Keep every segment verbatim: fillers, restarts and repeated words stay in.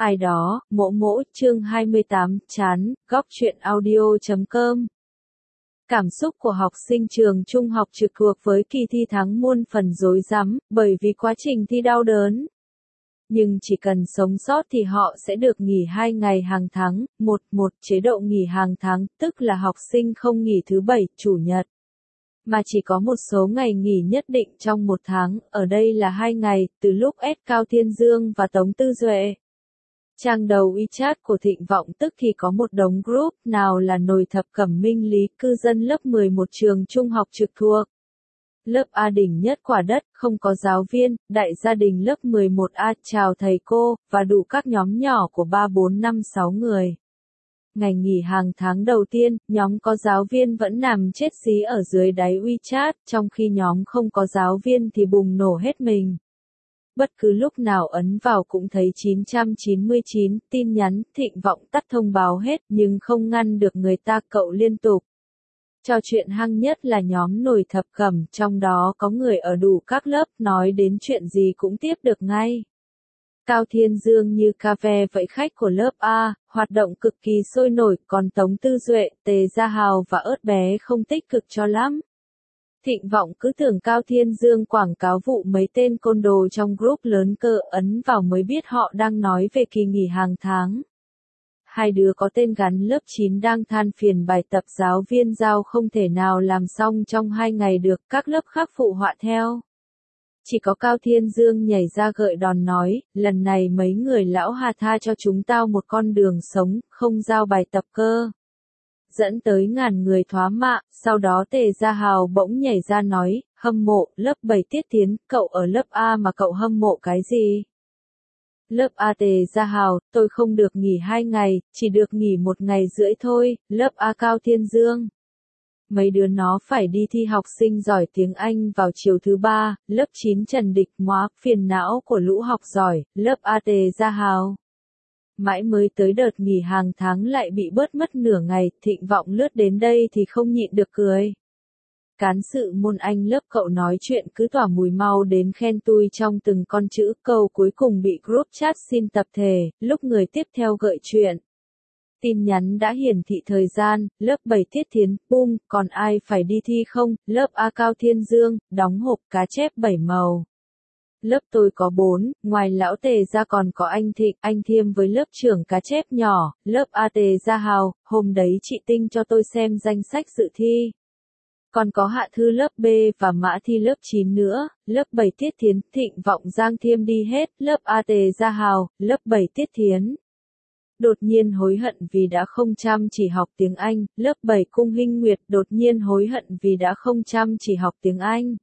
Ai đó, mỗ mỗ, chương hai mươi tám, chán, góc truyện audio chấm com. Cảm xúc của học sinh trường trung học trực thuộc với kỳ thi tháng muôn phần rối rắm, bởi vì quá trình thi đau đớn. Nhưng chỉ cần sống sót thì họ sẽ được nghỉ hai ngày hàng tháng, một, một chế độ nghỉ hàng tháng, tức là học sinh không nghỉ thứ bảy, chủ nhật. Mà chỉ có một số ngày nghỉ nhất định trong một tháng, ở đây là hai ngày, từ lúc S Cao Thiên Dương và Tống Tư Duệ. Trang đầu WeChat của Thịnh Vọng tức thì có một đống group, nào là nồi thập cẩm minh lý, cư dân lớp mười một trường trung học trực thuộc. Lớp A đỉnh nhất quả đất, không có giáo viên, đại gia đình lớp mười một A, chào thầy cô, và đủ các nhóm nhỏ của ba bốn năm sáu người. Ngày nghỉ hàng tháng đầu tiên, nhóm có giáo viên vẫn nằm chết xí ở dưới đáy WeChat, trong khi nhóm không có giáo viên thì bùng nổ hết mình. Bất cứ lúc nào ấn vào cũng thấy chín trăm chín mươi chín tin nhắn, Thịnh Vọng tắt thông báo hết, nhưng không ngăn được người ta cậu liên tục. Trò chuyện hăng nhất là nhóm nồi thập cẩm, trong đó có người ở đủ các lớp, nói đến chuyện gì cũng tiếp được ngay. Cao Thiên Dương như cà ve vậy khách của lớp A, hoạt động cực kỳ sôi nổi, còn Tống Tư Duệ, Tề Gia Hào và Ớt Bé không tích cực cho lắm. Thịnh Vọng cứ tưởng Cao Thiên Dương quảng cáo vụ mấy tên côn đồ trong group lớn cơ, ấn vào mới biết họ đang nói về kỳ nghỉ hàng tháng. Hai đứa có tên gắn lớp chín đang than phiền bài tập giáo viên giao không thể nào làm xong trong hai ngày được, các lớp khác phụ họa theo. Chỉ có Cao Thiên Dương nhảy ra gợi đòn nói, lần này mấy người lão hà tha cho chúng tao một con đường sống, không giao bài tập cơ. Dẫn tới ngàn người thoá mạ, sau đó Tề Gia Hào bỗng nhảy ra nói, hâm mộ, lớp bảy Tiết Tiến, cậu ở lớp A mà cậu hâm mộ cái gì? Lớp A Tề Gia Hào, tôi không được nghỉ hai ngày, chỉ được nghỉ một ngày rưỡi thôi, lớp A Cao Thiên Dương. Mấy đứa nó phải đi thi học sinh giỏi tiếng Anh vào chiều thứ ba, lớp chín Trần Địch Móa, phiền não của lũ học giỏi, lớp A Tề Gia Hào. Mãi mới tới đợt nghỉ hàng tháng lại bị bớt mất nửa ngày, Thịnh Vọng lướt đến đây thì không nhịn được cười. Cán sự môn Anh lớp cậu nói chuyện cứ tỏa mùi mau đến khen tui trong từng con chữ, câu cuối cùng bị group chat xin tập thể, lúc người tiếp theo gợi chuyện. Tin nhắn đã hiển thị thời gian, lớp bảy Tiết Thiến, bung, còn ai phải đi thi không, lớp A Cao Thiên Dương, đóng hộp cá chép bảy màu. Lớp tôi có bốn, ngoài lão Tề ra còn có anh Thịnh, anh Thiêm với lớp trưởng cá chép nhỏ, lớp A Tề Gia Hào, hôm đấy chị Tinh cho tôi xem danh sách dự thi. Còn có Hạ Thư lớp B và Mã Thi lớp chín nữa, lớp bảy Tiết Thiến, Thịnh Vọng Giang Thiêm đi hết, lớp A Tề Gia Hào, lớp bảy Tiết Thiến. Đột nhiên hối hận vì đã không chăm chỉ học tiếng Anh, lớp bảy Cung Hinh Nguyệt đột nhiên hối hận vì đã không chăm chỉ học tiếng Anh.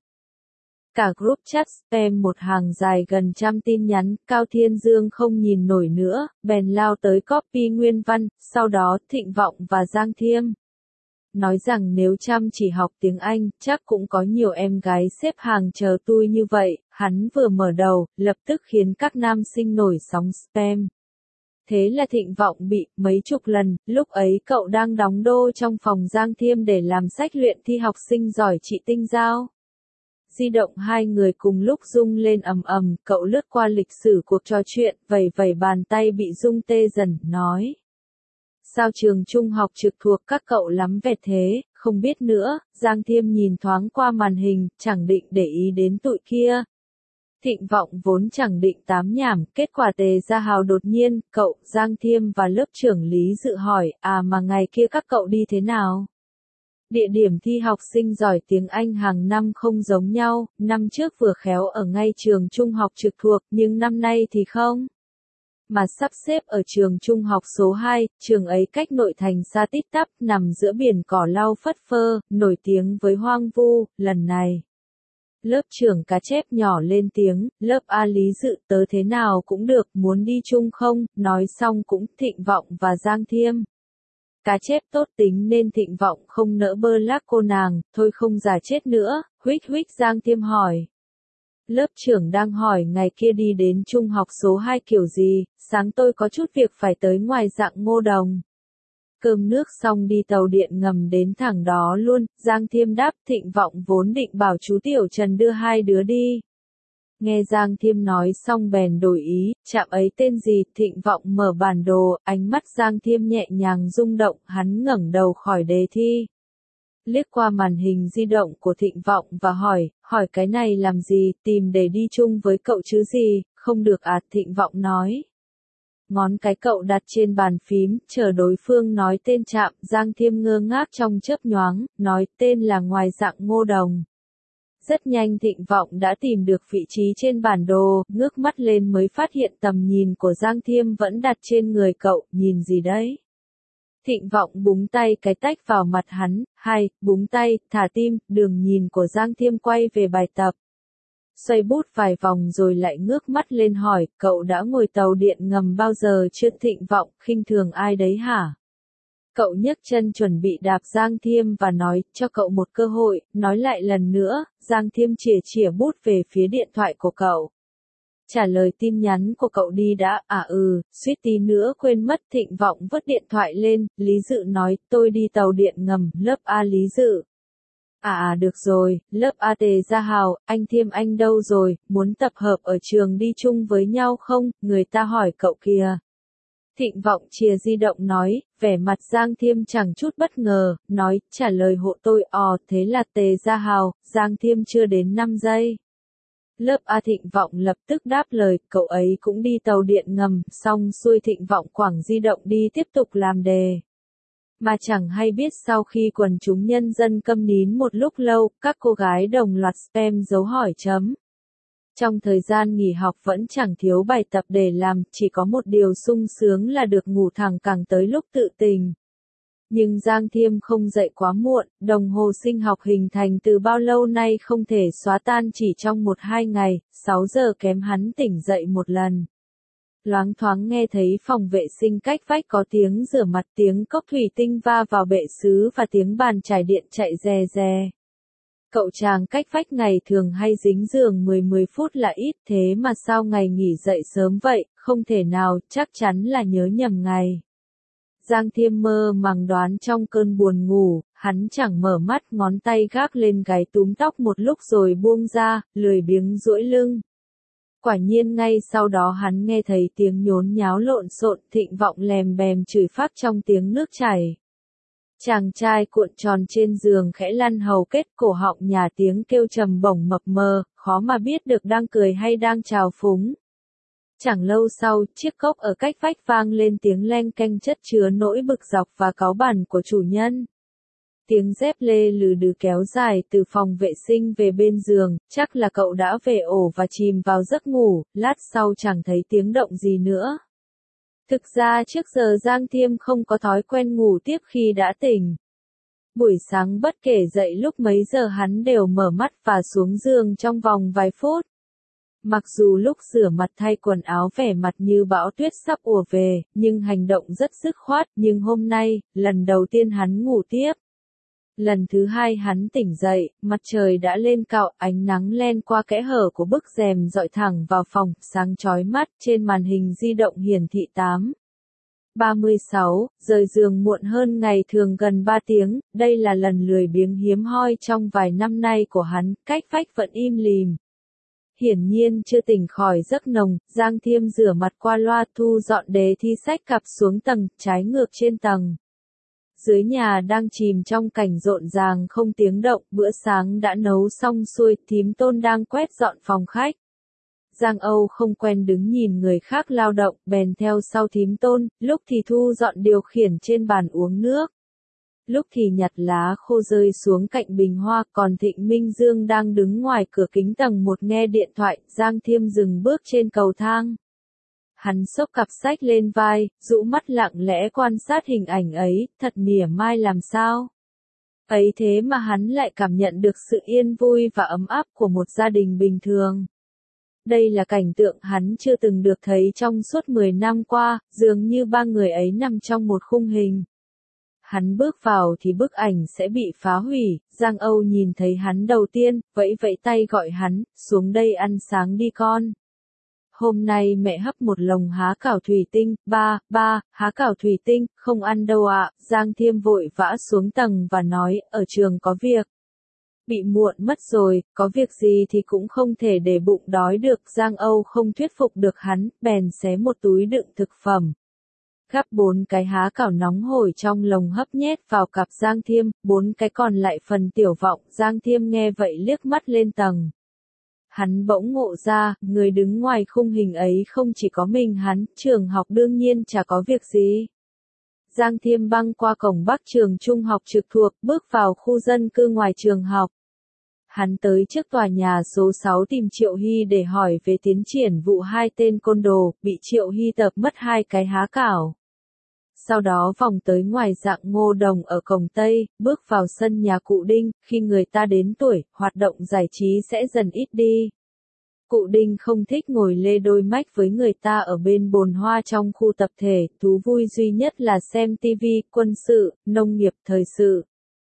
Cả group chat spam một hàng dài gần trăm tin nhắn, Cao Thiên Dương không nhìn nổi nữa, bèn lao tới copy nguyên văn, sau đó Thịnh Vọng và Giang Thiêm. Nói rằng nếu chăm chỉ học tiếng Anh, chắc cũng có nhiều em gái xếp hàng chờ tui như vậy, hắn vừa mở đầu, lập tức khiến các nam sinh nổi sóng spam. Thế là Thịnh Vọng bị, mấy chục lần, lúc ấy cậu đang đóng đô trong phòng Giang Thiêm để làm sách luyện thi học sinh giỏi chị Tinh giao. Di động hai người cùng lúc rung lên ầm ầm, cậu lướt qua lịch sử cuộc trò chuyện, vẩy vẩy bàn tay bị rung tê dần, nói. Sao trường trung học trực thuộc các cậu lắm vẹt thế, không biết nữa, Giang Thiêm nhìn thoáng qua màn hình, chẳng định để ý đến tụi kia. Thịnh Vọng vốn chẳng định tám nhảm, kết quả Tề Gia Hào đột nhiên, cậu, Giang Thiêm và lớp trưởng Lý Dự hỏi, à mà ngày kia các cậu đi thế nào? Địa điểm thi học sinh giỏi tiếng Anh hàng năm không giống nhau, năm trước vừa khéo ở ngay trường trung học trực thuộc, nhưng năm nay thì không. Mà sắp xếp ở trường trung học số hai, trường ấy cách nội thành xa tít tắp, nằm giữa biển cỏ lau phất phơ, nổi tiếng với hoang vu, lần này. Lớp trưởng cá chép nhỏ lên tiếng, lớp A Lý Dự tớ thế nào cũng được, muốn đi chung không, nói xong cũng Thịnh Vọng và Giang Thiêm. Cá chép tốt tính nên Thịnh Vọng không nỡ bơ lác cô nàng, thôi không giả chết nữa, huých huých Giang Thiêm hỏi. Lớp trưởng đang hỏi ngày kia đi đến trung học số hai kiểu gì, sáng tôi có chút việc phải tới ngoài Dạng Ngô Đồng. Cơm nước xong đi tàu điện ngầm đến thẳng đó luôn, Giang Thiêm đáp. Thịnh Vọng vốn định bảo chú Tiểu Trần đưa hai đứa đi. Nghe Giang Thiêm nói xong bèn đổi ý, trạm ấy tên gì? Thịnh Vọng mở bản đồ, ánh mắt Giang Thiêm nhẹ nhàng rung động, hắn ngẩng đầu khỏi đề thi. Liếc qua màn hình di động của Thịnh Vọng và hỏi, hỏi cái này làm gì, tìm để đi chung với cậu chứ gì, không được à? Thịnh Vọng nói. Ngón cái cậu đặt trên bàn phím, chờ đối phương nói tên trạm, Giang Thiêm ngơ ngác trong chớp nhoáng, nói tên là ngoài dạng Ngô Đồng. Rất nhanh Thịnh Vọng đã tìm được vị trí trên bản đồ, ngước mắt lên mới phát hiện tầm nhìn của Giang Thiêm vẫn đặt trên người cậu, nhìn gì đấy? Thịnh Vọng búng tay cái tách vào mặt hắn, hai, búng tay, thả tim, đường nhìn của Giang Thiêm quay về bài tập. Xoay bút vài vòng rồi lại ngước mắt lên hỏi, cậu đã ngồi tàu điện ngầm bao giờ chưa? Thịnh Vọng khinh thường ai đấy hả? Cậu nhấc chân chuẩn bị đạp Giang Thiêm và nói, cho cậu một cơ hội, nói lại lần nữa. Giang Thiêm chìa chìa bút về phía điện thoại của cậu. Trả lời tin nhắn của cậu đi đã, à ừ, suýt tí nữa quên mất. Thịnh Vọng vứt điện thoại lên, Lý Dự nói, tôi đi tàu điện ngầm, lớp A. Lý Dự. À à được rồi, lớp A. Tề Gia Hào, anh Thiêm anh đâu rồi, muốn tập hợp ở trường đi chung với nhau không, người ta hỏi cậu kìa. Thịnh Vọng chìa di động nói, vẻ mặt Giang Thiêm chẳng chút bất ngờ, nói, trả lời hộ tôi, ò, thế là Tề Gia Hào. Giang Thiêm chưa đến năm giây. Lớp A. Thịnh Vọng lập tức đáp lời, cậu ấy cũng đi tàu điện ngầm, xong xuôi Thịnh Vọng quẳng di động đi tiếp tục làm đề. Mà chẳng hay biết sau khi quần chúng nhân dân câm nín một lúc lâu, các cô gái đồng loạt spam dấu hỏi chấm. Trong thời gian nghỉ học vẫn chẳng thiếu bài tập để làm, chỉ có một điều sung sướng là được ngủ thẳng cẳng tới lúc tự tình. Nhưng Giang Thiêm không dậy quá muộn, đồng hồ sinh học hình thành từ bao lâu nay không thể xóa tan chỉ trong một hai ngày, sáu giờ kém hắn tỉnh dậy một lần. Loáng thoáng nghe thấy phòng vệ sinh cách vách có tiếng rửa mặt, tiếng cốc thủy tinh va vào bệ sứ và tiếng bàn chải điện chạy rè rè. Cậu chàng cách vách ngày thường hay dính giường mười mười phút là ít, thế mà sao ngày nghỉ dậy sớm vậy, không thể nào, chắc chắn là nhớ nhầm ngày. Giang Thiêm mơ màng đoán trong cơn buồn ngủ, hắn chẳng mở mắt, ngón tay gác lên gáy túm tóc một lúc rồi buông ra, lười biếng duỗi lưng. Quả nhiên ngay sau đó hắn nghe thấy tiếng nhốn nháo lộn xộn, Thịnh Vọng lèm bèm chửi phác trong tiếng nước chảy. Chàng trai cuộn tròn trên giường khẽ lăn hầu kết, cổ họng nhả tiếng kêu trầm bổng mập mờ, khó mà biết được đang cười hay đang trào phúng. Chẳng lâu sau, chiếc cốc ở cách vách vang lên tiếng leng keng chất chứa nỗi bực dọc và cáu bẳn của chủ nhân. Tiếng dép lê lừ đừ kéo dài từ phòng vệ sinh về bên giường, chắc là cậu đã về ổ và chìm vào giấc ngủ, lát sau chẳng thấy tiếng động gì nữa. Thực ra trước giờ Giang Thiêm không có thói quen ngủ tiếp khi đã tỉnh. Buổi sáng bất kể dậy lúc mấy giờ hắn đều mở mắt và xuống giường trong vòng vài phút. Mặc dù lúc rửa mặt thay quần áo vẻ mặt như bão tuyết sắp ùa về, nhưng hành động rất dứt khoát, nhưng hôm nay, lần đầu tiên hắn ngủ tiếp. Lần thứ hai hắn tỉnh dậy, mặt trời đã lên cao, ánh nắng len qua kẽ hở của bức rèm dọi thẳng vào phòng, sáng chói mắt, trên màn hình di động hiển thị tám. ba mươi sáu, rời giường muộn hơn ngày thường gần ba tiếng, đây là lần lười biếng hiếm hoi trong vài năm nay của hắn, cách vách vẫn im lìm. Hiển nhiên chưa tỉnh khỏi giấc nồng, Giang Thiêm rửa mặt qua loa thu dọn đề thi sách cặp xuống tầng, trái ngược trên tầng. Dưới nhà đang chìm trong cảnh rộn ràng không tiếng động, bữa sáng đã nấu xong xuôi, thím Tôn đang quét dọn phòng khách. Giang Âu không quen đứng nhìn người khác lao động, bèn theo sau thím Tôn, lúc thì thu dọn điều khiển trên bàn uống nước. Lúc thì nhặt lá khô rơi xuống cạnh bình hoa, còn Thịnh Minh Dương đang đứng ngoài cửa kính tầng một nghe điện thoại. Giang Thiêm dừng bước trên cầu thang. Hắn xốc cặp sách lên vai, rũ mắt lặng lẽ quan sát hình ảnh ấy, thật mỉa mai làm sao. Ấy thế mà hắn lại cảm nhận được sự yên vui và ấm áp của một gia đình bình thường. Đây là cảnh tượng hắn chưa từng được thấy trong suốt mười năm qua, dường như ba người ấy nằm trong một khung hình. Hắn bước vào thì bức ảnh sẽ bị phá hủy, Giang Âu nhìn thấy hắn đầu tiên, vẫy vẫy tay gọi hắn, xuống đây ăn sáng đi con. Hôm nay mẹ hấp một lồng há cảo thủy tinh, ba, ba, há cảo thủy tinh, không ăn đâu ạ. Giang Thiêm vội vã xuống tầng và nói, ở trường có việc. Bị muộn mất rồi, có việc gì thì cũng không thể để bụng đói được. Giang Âu không thuyết phục được hắn, bèn xé một túi đựng thực phẩm. Gắp bốn cái há cảo nóng hổi trong lồng hấp nhét vào cặp Giang Thiêm, bốn cái còn lại phần Tiểu Vọng. Giang Thiêm nghe vậy liếc mắt lên tầng. Hắn bỗng ngộ ra, người đứng ngoài khung hình ấy không chỉ có mình hắn, trường học đương nhiên chả có việc gì. Giang Thiêm băng qua cổng Bắc trường trung học trực thuộc, bước vào khu dân cư ngoài trường học. Hắn tới trước tòa nhà số sáu tìm Triệu Hy để hỏi về tiến triển vụ hai tên côn đồ, bị Triệu Hy tập mất hai cái há cảo. Sau đó vòng tới ngoài Dạng Ngô Đồng ở cổng Tây, bước vào sân nhà cụ Đinh. Khi người ta đến tuổi, hoạt động giải trí sẽ dần ít đi. Cụ Đinh không thích ngồi lê đôi mách với người ta ở bên bồn hoa trong khu tập thể, thú vui duy nhất là xem tivi, quân sự, nông nghiệp, thời sự.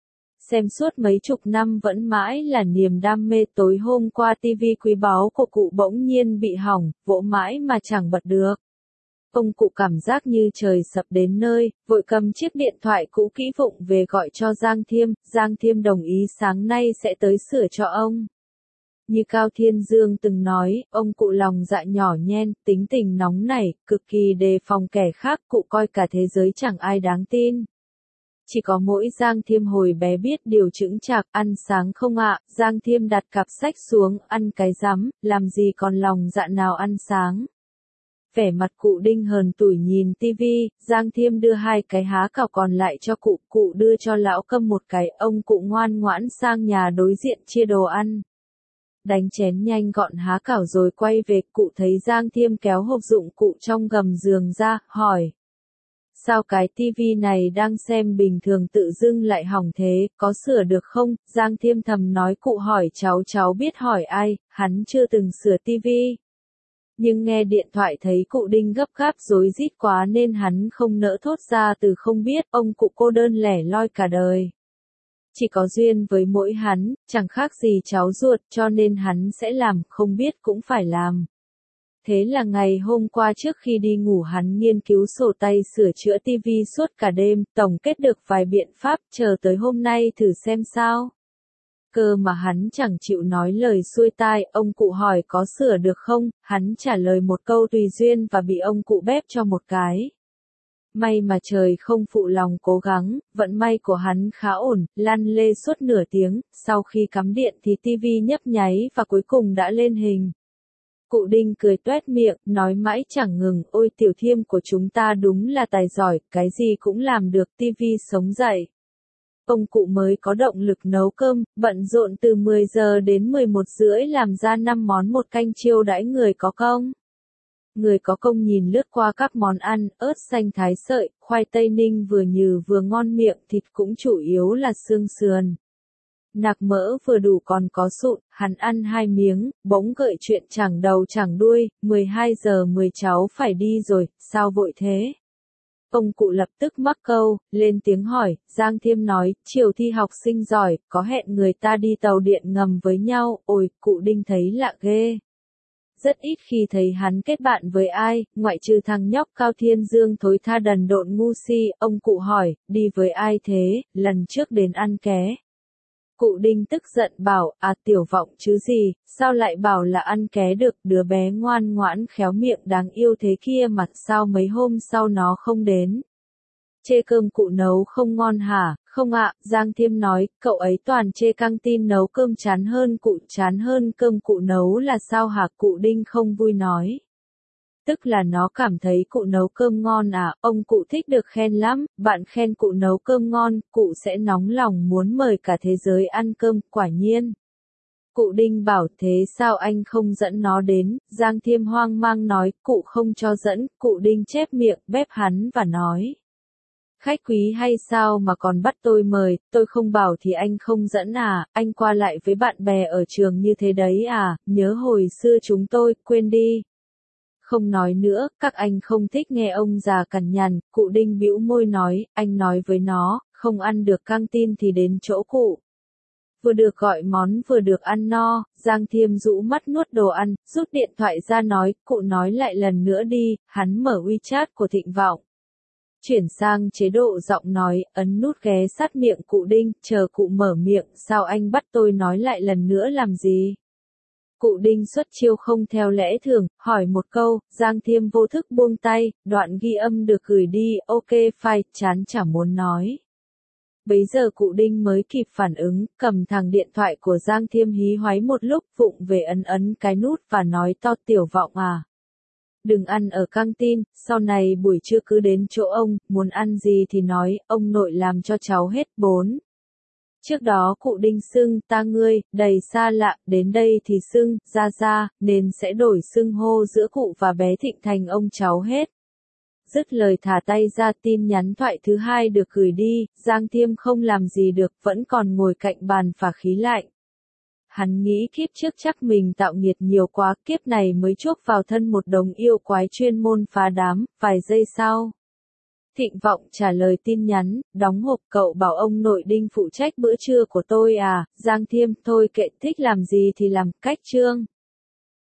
Xem suốt mấy chục năm vẫn mãi là niềm đam mê. Tối hôm qua tivi quý báu của cụ bỗng nhiên bị hỏng, vỗ mãi mà chẳng bật được. Ông cụ cảm giác như trời sập đến nơi, vội cầm chiếc điện thoại cũ kỹ vụng về gọi cho Giang Thiêm. Giang Thiêm đồng ý sáng nay sẽ tới sửa cho ông. Như Cao Thiên Dương từng nói, ông cụ lòng dạ nhỏ nhen, tính tình nóng nảy, cực kỳ đề phòng kẻ khác. Cụ coi cả thế giới chẳng ai đáng tin. Chỉ có mỗi Giang Thiêm hồi bé biết điều chững chạc. Ăn sáng không ạ? Giang Thiêm đặt cặp sách xuống, ăn cái rắm, làm gì còn lòng dạ nào ăn sáng. Vẻ mặt cụ Đinh hờn tủi nhìn tivi. Giang Thiêm đưa hai cái há cảo còn lại cho cụ, cụ đưa cho lão Câm một cái. Ông cụ ngoan ngoãn sang nhà đối diện chia đồ ăn. Đánh chén nhanh gọn há cảo rồi quay về. Cụ thấy Giang Thiêm kéo hộp dụng cụ trong gầm giường ra, hỏi. Sao cái tivi này đang xem bình thường tự dưng lại hỏng thế, có sửa được không? Giang Thiêm thầm nói. Cụ hỏi cháu cháu biết hỏi ai, hắn chưa từng sửa tivi. Nhưng nghe điện thoại thấy cụ Đinh gấp gáp rối rít quá nên hắn không nỡ thốt ra từ không biết. Ông cụ cô đơn lẻ loi cả đời. Chỉ có duyên với mỗi hắn, chẳng khác gì cháu ruột, cho nên hắn sẽ làm, không biết cũng phải làm. Thế là ngày hôm qua trước khi đi ngủ hắn nghiên cứu sổ tay sửa chữa tivi suốt cả đêm, tổng kết được vài biện pháp, chờ tới hôm nay thử xem sao. Cơ mà hắn chẳng chịu nói lời xuôi tai. Ông cụ hỏi có sửa được không, hắn trả lời một câu tùy duyên và bị ông cụ bép cho một cái. May mà trời không phụ lòng cố gắng, vận may của hắn khá ổn, lăn lê suốt nửa tiếng. Sau khi cắm điện thì tivi nhấp nháy và cuối cùng đã lên hình. Cụ Đinh cười toét miệng, nói mãi chẳng ngừng. Ôi Tiểu Thiêm của chúng ta đúng là tài giỏi, cái gì cũng làm được. Tivi sống dậy. Ông cụ mới có động lực nấu cơm, bận rộn từ mười giờ đến mười một rưỡi làm ra năm món một canh chiêu đãi người có công. Người có công nhìn lướt qua các món ăn, ớt xanh thái sợi, khoai tây ninh vừa nhừ vừa ngon miệng, thịt cũng chủ yếu là xương sườn. Nạc mỡ vừa đủ còn có sụn, hắn ăn hai miếng, bỗng gợi chuyện chẳng đầu chẳng đuôi. Mười hai giờ mười cháu phải đi rồi, sao vội thế? Ông cụ lập tức mắc câu, lên tiếng hỏi. Giang Thiêm nói, chiều thi học sinh giỏi, có hẹn người ta đi tàu điện ngầm với nhau. Ôi, cụ Đinh thấy lạ ghê. Rất ít khi thấy hắn kết bạn với ai, ngoại trừ thằng nhóc Cao Thiên Dương thối tha đần độn ngu si. Ông cụ hỏi, đi với ai thế, lần trước đến ăn ké. Cụ Đinh tức giận bảo, à Tiểu Vọng chứ gì, sao lại bảo là ăn ké được, đứa bé ngoan ngoãn khéo miệng đáng yêu thế kia mà sao mấy hôm sau nó không đến. Chê cơm cụ nấu không ngon hả? Không ạ, Giang Thiêm nói, cậu ấy toàn chê căng tin nấu cơm chán hơn cụ, chán hơn cơm cụ nấu là sao hả? Cụ Đinh không vui nói. Tức là nó cảm thấy cụ nấu cơm ngon à, ông cụ thích được khen lắm, bạn khen cụ nấu cơm ngon, cụ sẽ nóng lòng muốn mời cả thế giới ăn cơm, quả nhiên. Cụ Đinh bảo thế sao anh không dẫn nó đến, Giang Thiêm hoang mang nói, cụ không cho dẫn, cụ Đinh chép miệng, bép hắn và nói. Khách quý hay sao mà còn bắt tôi mời, tôi không bảo thì anh không dẫn à, anh qua lại với bạn bè ở trường như thế đấy à, nhớ hồi xưa chúng tôi, quên đi. Không nói nữa, các anh không thích nghe ông già cằn nhằn. Cụ Đinh bĩu môi nói, anh nói với nó, không ăn được căng tin thì đến chỗ cụ. Vừa được gọi món vừa được ăn no, Giang Thiêm rũ mắt nuốt đồ ăn, rút điện thoại ra nói, cụ nói lại lần nữa đi, hắn mở WeChat của Thịnh Vọng. Chuyển sang chế độ giọng nói, ấn nút ghé sát miệng cụ Đinh, chờ cụ mở miệng, sao anh bắt tôi nói lại lần nữa làm gì? Cụ Đinh xuất chiêu không theo lẽ thường, hỏi một câu, Giang Thiêm vô thức buông tay, đoạn ghi âm được gửi đi, ok file, chán chả muốn nói. Bấy giờ cụ Đinh mới kịp phản ứng, cầm thằng điện thoại của Giang Thiêm hí hoáy một lúc, vụng về ấn ấn cái nút và nói to Tiểu Vọng à. Đừng ăn ở căng tin, sau này buổi trưa cứ đến chỗ ông, muốn ăn gì thì nói, ông nội làm cho cháu hết bốn. Trước đó cụ Đinh xưng ta ngươi, đầy xa lạ, đến đây thì xưng, ra ra, nên sẽ đổi xưng hô giữa cụ và bé Thịnh thành ông cháu hết. Dứt lời thả tay ra, tin nhắn thoại thứ hai được gửi đi, Giang Thiêm không làm gì được, vẫn còn ngồi cạnh bàn phả khí lạnh. Hắn nghĩ kiếp trước chắc mình tạo nghiệt nhiều quá, kiếp này mới chuốc vào thân một đống yêu quái chuyên môn phá đám, vài giây sau. Thịnh Vọng trả lời tin nhắn, đóng hộp, cậu bảo ông nội Đinh phụ trách bữa trưa của tôi à, Giang Thiêm, thôi kệ, thích làm gì thì làm, cách chương.